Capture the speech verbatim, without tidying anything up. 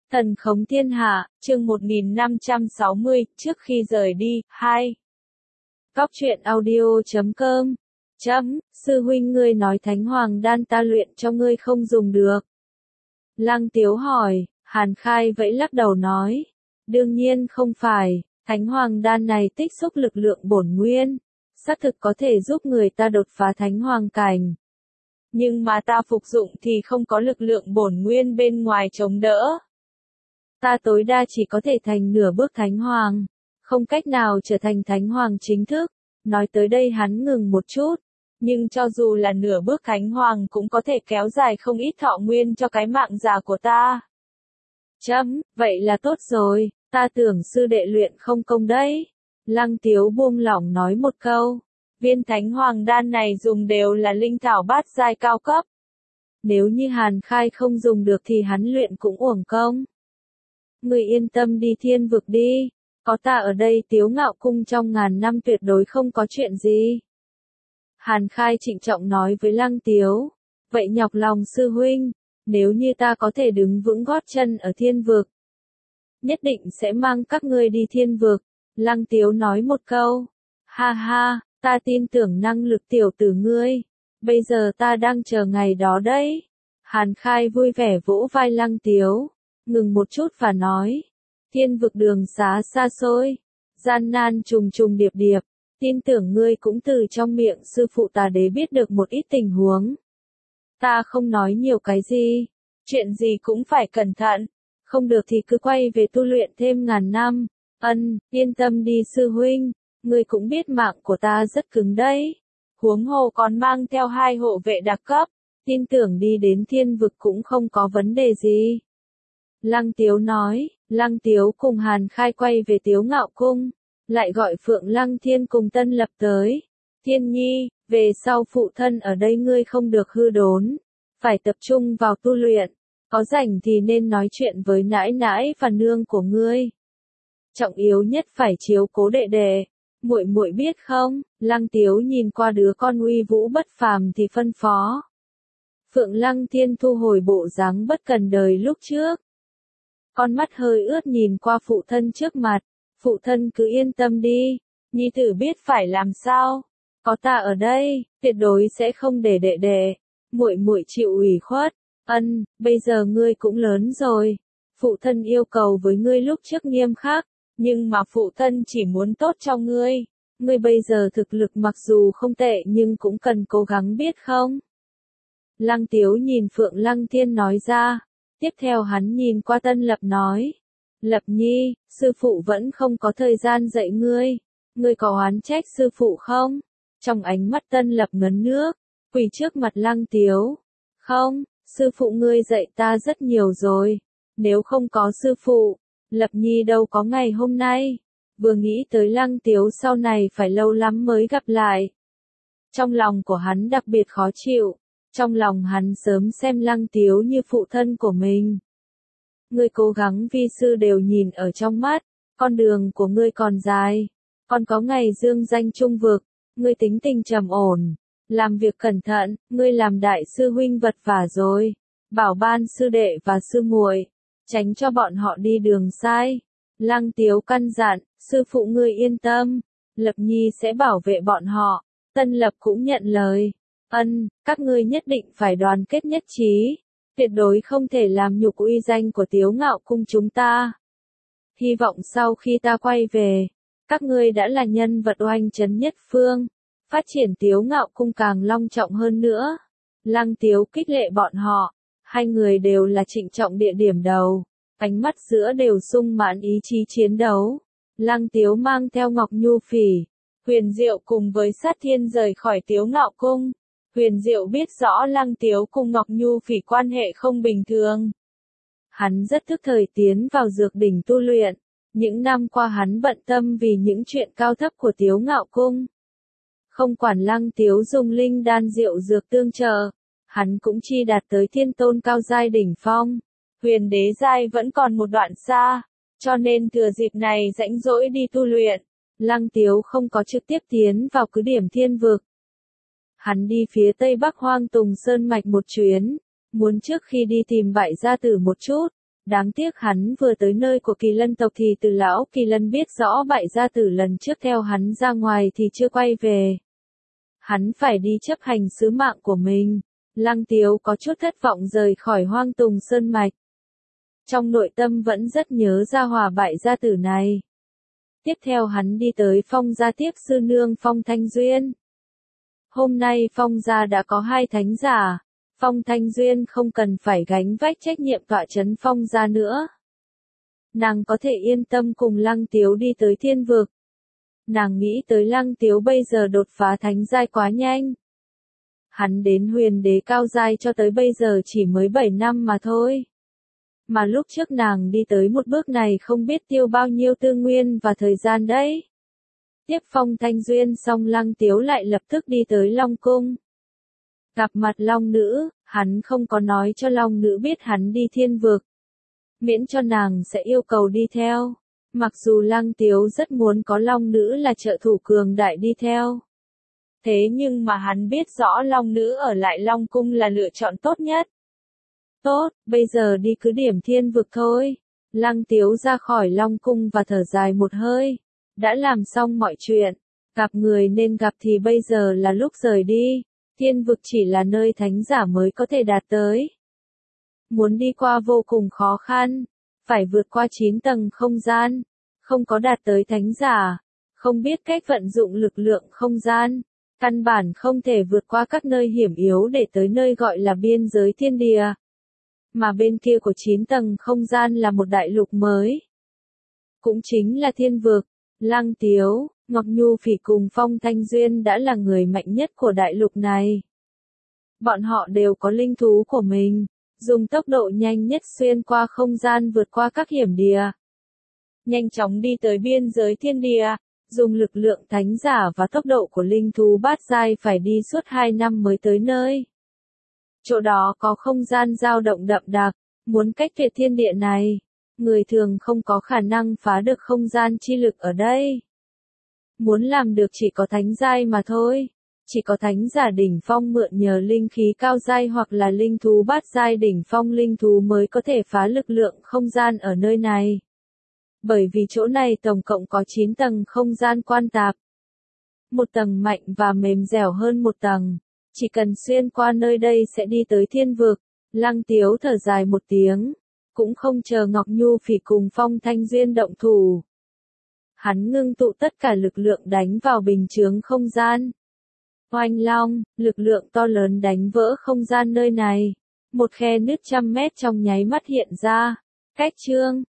Thần khống thiên hạ, chương một nghìn năm trăm sáu mươi, trước khi rời đi, hai. Cóc truyện audio chấm com. Chấm, sư huynh ngươi nói thánh hoàng đan ta luyện cho ngươi không dùng được. Lăng Tiếu hỏi, Hàn Khai vẫy lắc đầu nói. Đương nhiên không phải, thánh hoàng đan này tích xúc lực lượng bổn nguyên. Xác thực có thể giúp người ta đột phá thánh hoàng cảnh. Nhưng mà ta phục dụng thì không có lực lượng bổn nguyên bên ngoài chống đỡ. Ta tối đa chỉ có thể thành nửa bước thánh hoàng, không cách nào trở thành thánh hoàng chính thức. Nói tới đây hắn ngừng một chút, nhưng cho dù là nửa bước thánh hoàng cũng có thể kéo dài không ít thọ nguyên cho cái mạng già của ta. Chấm, vậy là tốt rồi, ta tưởng sư đệ luyện không công đấy. Lăng Tiếu buông lỏng nói một câu, viên thánh hoàng đan này dùng đều là linh thảo bát giai cao cấp. Nếu như Hàn Khai không dùng được thì hắn luyện cũng uổng công. Người yên tâm đi thiên vực đi, có ta ở đây Tiếu Ngạo Cung trong ngàn năm tuyệt đối không có chuyện gì. Hàn Khai trịnh trọng nói với Lăng Tiếu, vậy nhọc lòng sư huynh, nếu như ta có thể đứng vững gót chân ở thiên vực, nhất định sẽ mang các ngươi đi thiên vực. Lăng Tiếu nói một câu, ha ha, ta tin tưởng năng lực tiểu tử ngươi, bây giờ ta đang chờ ngày đó đấy. Hàn Khai vui vẻ vỗ vai Lăng Tiếu, ngừng một chút và nói, thiên vực đường xá xa xôi, gian nan trùng trùng điệp điệp, tin tưởng ngươi cũng từ trong miệng sư phụ ta đế biết được một ít tình huống. Ta không nói nhiều cái gì, chuyện gì cũng phải cẩn thận, không được thì cứ quay về tu luyện thêm ngàn năm. Ân, yên tâm đi sư huynh, ngươi cũng biết mạng của ta rất cứng đấy, huống hồ còn mang theo hai hộ vệ đặc cấp, tin tưởng đi đến thiên vực cũng không có vấn đề gì. Lăng Tiếu nói, Lăng Tiếu cùng Hàn Khai quay về Tiếu Ngạo Cung, lại gọi Phượng Lăng Thiên cùng Tân Lập tới. Thiên Nhi, về sau phụ thân ở đây ngươi không được hư đốn, phải tập trung vào tu luyện, có rảnh thì nên nói chuyện với nãi nãi và nương của ngươi. Trọng yếu nhất phải chiếu cố đệ đệ, muội muội biết không? Lăng Tiếu nhìn qua đứa con uy vũ bất phàm thì phân phó. Phượng Lăng Thiên thu hồi bộ dáng bất cần đời lúc trước. Con mắt hơi ướt nhìn qua phụ thân trước mặt, phụ thân cứ yên tâm đi, nhi tử biết phải làm sao, có ta ở đây, tuyệt đối sẽ không để đệ đệ, muội muội chịu ủy khuất. Ân, bây giờ ngươi cũng lớn rồi, phụ thân yêu cầu với ngươi lúc trước nghiêm khắc, nhưng mà phụ thân chỉ muốn tốt cho ngươi, ngươi bây giờ thực lực mặc dù không tệ nhưng cũng cần cố gắng biết không? Lăng Tiếu nhìn Phượng Lăng Thiên nói ra. Tiếp theo hắn nhìn qua Tân Lập nói, Lập Nhi, sư phụ vẫn không có thời gian dạy ngươi, ngươi có oán trách sư phụ không? Trong ánh mắt Tân Lập ngấn nước, quỳ trước mặt Lăng Tiếu, không, sư phụ ngươi dạy ta rất nhiều rồi, nếu không có sư phụ, Lập Nhi đâu có ngày hôm nay. Vừa nghĩ tới Lăng Tiếu sau này phải lâu lắm mới gặp lại, trong lòng của hắn đặc biệt khó chịu. Trong lòng hắn sớm xem Lăng Tiếu như phụ thân của mình. Ngươi cố gắng vi sư đều nhìn ở trong mắt, con đường của ngươi còn dài, còn có ngày dương danh trung vực, ngươi tính tình trầm ổn, làm việc cẩn thận, ngươi làm đại sư huynh vật vả rồi, bảo ban sư đệ và sư muội, tránh cho bọn họ đi đường sai. Lăng Tiếu căn dặn, sư phụ ngươi yên tâm, Lập Nhi sẽ bảo vệ bọn họ. Tân Lập cũng nhận lời. Ân, các ngươi nhất định phải đoàn kết nhất trí, tuyệt đối không thể làm nhục uy danh của Tiếu Ngạo Cung chúng ta. Hy vọng sau khi ta quay về, các ngươi đã là nhân vật oanh chấn nhất phương, phát triển Tiếu Ngạo Cung càng long trọng hơn nữa. Lăng Tiếu khích lệ bọn họ, hai người đều là trịnh trọng địa điểm đầu, ánh mắt giữa đều sung mãn ý chí chiến đấu. Lăng Tiếu mang theo Ngọc Nhu Phỉ, Huyền Diệu cùng với Sát Thiên rời khỏi Tiếu Ngạo Cung. Huyền Diệu biết rõ Lăng Tiếu cùng Ngọc Nhu Phỉ quan hệ không bình thường. Hắn rất thức thời tiến vào dược đỉnh tu luyện, những năm qua hắn bận tâm vì những chuyện cao thấp của Tiếu Ngạo Cung. Không quản Lăng Tiếu dùng linh đan diệu dược tương trợ, hắn cũng chi đạt tới thiên tôn cao giai đỉnh phong. Huyền đế giai vẫn còn một đoạn xa, cho nên thừa dịp này rãnh rỗi đi tu luyện. Lăng Tiếu không có trực tiếp tiến vào cứ điểm thiên vực. Hắn đi phía tây bắc Hoang Tùng Sơn Mạch một chuyến, muốn trước khi đi tìm Bại Gia Tử một chút, Đáng tiếc hắn vừa tới nơi của Kỳ Lân tộc thì Từ lão Kỳ Lân biết rõ Bại gia tử lần trước theo hắn ra ngoài thì chưa quay về. Hắn phải đi chấp hành sứ mạng của mình. Lăng Tiếu có chút thất vọng rời khỏi Hoang Tùng Sơn Mạch. Trong nội tâm vẫn rất nhớ gia hỏa Bại gia tử này. Tiếp theo hắn đi tới Phong gia tiếp sư nương Phong Thanh Duyên. Hôm nay Phong gia đã có hai thánh giả. Phong Thanh Duyên không cần phải gánh vác trách nhiệm tọa trấn Phong gia nữa. Nàng có thể yên tâm cùng Lăng Tiếu đi tới thiên vực. Nàng nghĩ tới Lăng Tiếu bây giờ đột phá thánh giai quá nhanh. Hắn đến huyền đế cao giai cho tới bây giờ chỉ mới bảy năm mà thôi. Mà lúc trước nàng đi tới một bước này không biết tiêu bao nhiêu tư nguyên và thời gian đấy. Tiếp Phong Thanh Duyên xong Lăng Tiếu lại lập tức đi tới Long Cung. Gặp mặt Long Nữ, hắn không có nói cho Long Nữ biết hắn đi thiên vực. Miễn cho nàng sẽ yêu cầu đi theo. Mặc dù Lăng Tiếu rất muốn có Long Nữ là trợ thủ cường đại đi theo. Thế nhưng mà hắn biết rõ Long Nữ ở lại Long Cung là lựa chọn tốt nhất. Tốt, bây giờ đi cứ điểm thiên vực thôi. Lăng Tiếu ra khỏi Long Cung và thở dài một hơi. Đã làm xong mọi chuyện. Gặp người nên gặp thì bây giờ là lúc rời đi. Thiên vực chỉ là nơi thánh giả mới có thể đạt tới. Muốn đi qua vô cùng khó khăn. Phải vượt qua chín tầng không gian. Không có đạt tới thánh giả. Không biết cách vận dụng lực lượng không gian. Căn bản không thể vượt qua các nơi hiểm yếu để tới nơi gọi là biên giới thiên địa. Mà bên kia của chín tầng không gian là một đại lục mới. Cũng chính là thiên vực. Lăng Tiếu, Ngọc Nhu Phỉ cùng Phong Thanh Duyên đã là người mạnh nhất của đại lục này. Bọn họ đều có linh thú của mình, dùng tốc độ nhanh nhất xuyên qua không gian vượt qua các hiểm địa. Nhanh chóng đi tới biên giới thiên địa, dùng lực lượng thánh giả và tốc độ của linh thú bát giai phải đi suốt hai năm mới tới nơi. Chỗ đó có không gian dao động đậm đặc, muốn cách tuyệt thiên địa này. Người thường không có khả năng phá được không gian chi lực ở đây. Muốn làm được chỉ có thánh giai mà thôi. Chỉ có thánh giả đỉnh phong mượn nhờ linh khí cao giai hoặc là linh thú bát giai đỉnh phong linh thú mới có thể phá lực lượng không gian ở nơi này. Bởi vì chỗ này tổng cộng có chín tầng không gian quan tạp. Một tầng mạnh và mềm dẻo hơn một tầng. Chỉ cần xuyên qua nơi đây sẽ đi tới thiên vực. Lăng Tiếu thở dài một tiếng. Cũng không chờ Ngọc Nhu Phỉ cùng Phong Thanh Duyên động thủ. Hắn ngưng tụ tất cả lực lượng đánh vào bình chướng không gian. Oanh long, lực lượng to lớn đánh vỡ không gian nơi này. Một khe nứt trăm mét trong nháy mắt hiện ra. Cách chương,